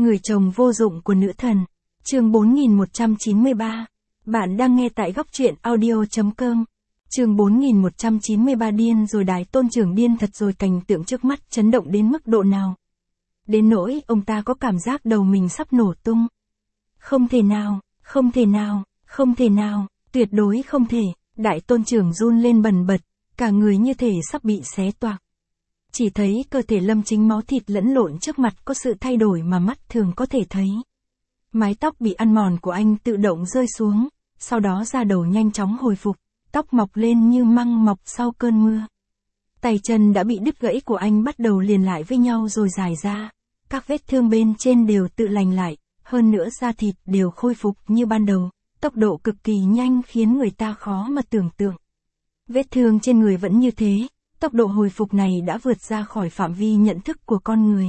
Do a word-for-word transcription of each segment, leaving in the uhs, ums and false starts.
Người chồng vô dụng của nữ thần. Chương bốn nghìn một trăm chín mươi ba. Bạn đang nghe tại góc truyện audio.com. Chương bốn nghìn một trăm chín mươi ba. Điên rồi, Đại Tôn trưởng điên thật rồi. Cảnh tượng trước mắt chấn động đến mức độ nào? Đến nỗi ông ta có cảm giác đầu mình sắp nổ tung. Không thể nào, không thể nào, không thể nào, tuyệt đối không thể. Đại Tôn trưởng run lên bần bật, cả người như thể sắp bị xé toạc. Chỉ thấy cơ thể Lâm Chính máu thịt lẫn lộn, trước mặt có sự thay đổi mà mắt thường có thể thấy. Mái tóc bị ăn mòn của anh tự động rơi xuống, sau đó da đầu nhanh chóng hồi phục, tóc mọc lên như măng mọc sau cơn mưa. Tay chân đã bị đứt gãy của anh bắt đầu liền lại với nhau rồi dài ra, các vết thương bên trên đều tự lành lại, hơn nữa da thịt đều khôi phục như ban đầu, tốc độ cực kỳ nhanh khiến người ta khó mà tưởng tượng. Vết thương trên người vẫn như thế, tốc độ hồi phục này đã vượt ra khỏi phạm vi nhận thức của con người.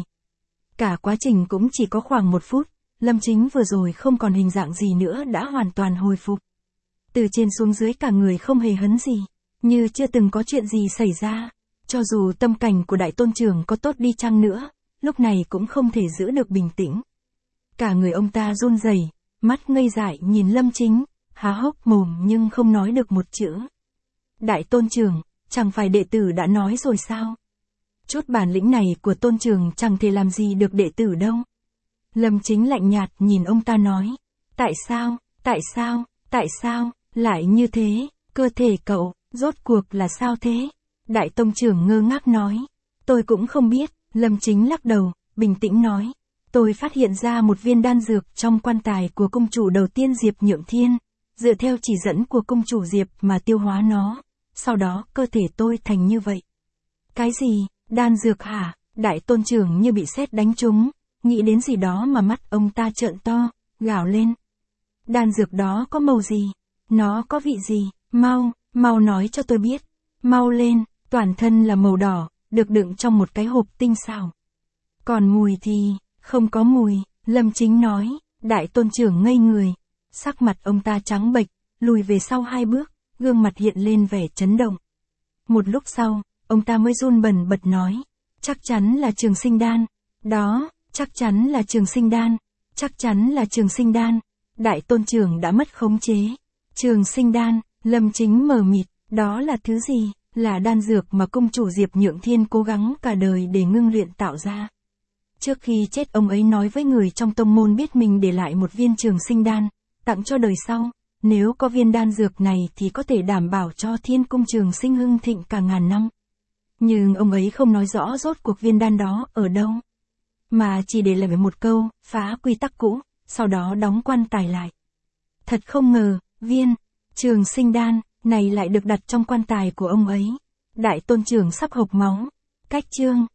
Cả quá trình cũng chỉ có khoảng một phút, Lâm Chính vừa rồi không còn hình dạng gì nữa đã hoàn toàn hồi phục. Từ trên xuống dưới cả người không hề hấn gì, như chưa từng có chuyện gì xảy ra. Cho dù tâm cảnh của Đại Tôn trưởng có tốt đi chăng nữa, lúc này cũng không thể giữ được bình tĩnh. Cả người ông ta run rẩy, mắt ngây dại nhìn Lâm Chính, há hốc mồm nhưng không nói được một chữ. Đại Tôn trưởng, chẳng phải đệ tử đã nói rồi sao? Chút bản lĩnh này của Tôn trưởng chẳng thể làm gì được đệ tử đâu. Lâm Chính lạnh nhạt nhìn ông ta nói. Tại sao, tại sao, tại sao, lại như thế, cơ thể cậu, rốt cuộc là sao thế? Đại Tông trưởng ngơ ngác nói. Tôi cũng không biết. Lâm Chính lắc đầu, bình tĩnh nói. Tôi phát hiện ra một viên đan dược trong quan tài của công chủ đầu tiên Diệp Nhượng Thiên, dựa theo chỉ dẫn của công chủ Diệp mà tiêu hóa nó, sau đó cơ thể tôi thành như vậy. Cái gì, đan dược hả? Đại Tôn trưởng như bị sét đánh trúng, nghĩ đến gì đó mà mắt ông ta trợn to, gào lên. Đan dược đó có màu gì? Nó có vị gì? Mau, mau nói cho tôi biết. Mau lên, toàn thân là màu đỏ, được đựng trong một cái hộp tinh xảo. Còn mùi thì, không có mùi, Lâm Chính nói. Đại Tôn trưởng ngây người, sắc mặt ông ta trắng bệch, lùi về sau hai bước, gương mặt hiện lên vẻ chấn động. Một lúc sau, ông ta mới run bần bật nói. Chắc chắn là Trường Sinh Đan. Đó, chắc chắn là Trường Sinh Đan. Chắc chắn là Trường Sinh Đan. Đại Tôn trưởng đã mất khống chế. Trường Sinh Đan, Lâm Chính mờ mịt, đó là thứ gì? Là đan dược mà công chủ Diệp Nhượng Thiên cố gắng cả đời để ngưng luyện tạo ra. Trước khi chết ông ấy nói với người trong tông môn biết mình để lại một viên Trường Sinh Đan, tặng cho đời sau. Nếu có viên đan dược này thì có thể đảm bảo cho Thiên Cung Trường Sinh hưng thịnh cả ngàn năm. Nhưng ông ấy không nói rõ rốt cuộc viên đan đó ở đâu, mà chỉ để lại một câu, phá quy tắc cũ, sau đó đóng quan tài lại. Thật không ngờ, viên Trường Sinh Đan này lại được đặt trong quan tài của ông ấy. Đại Tôn trưởng sắp hộc máu. Cách chương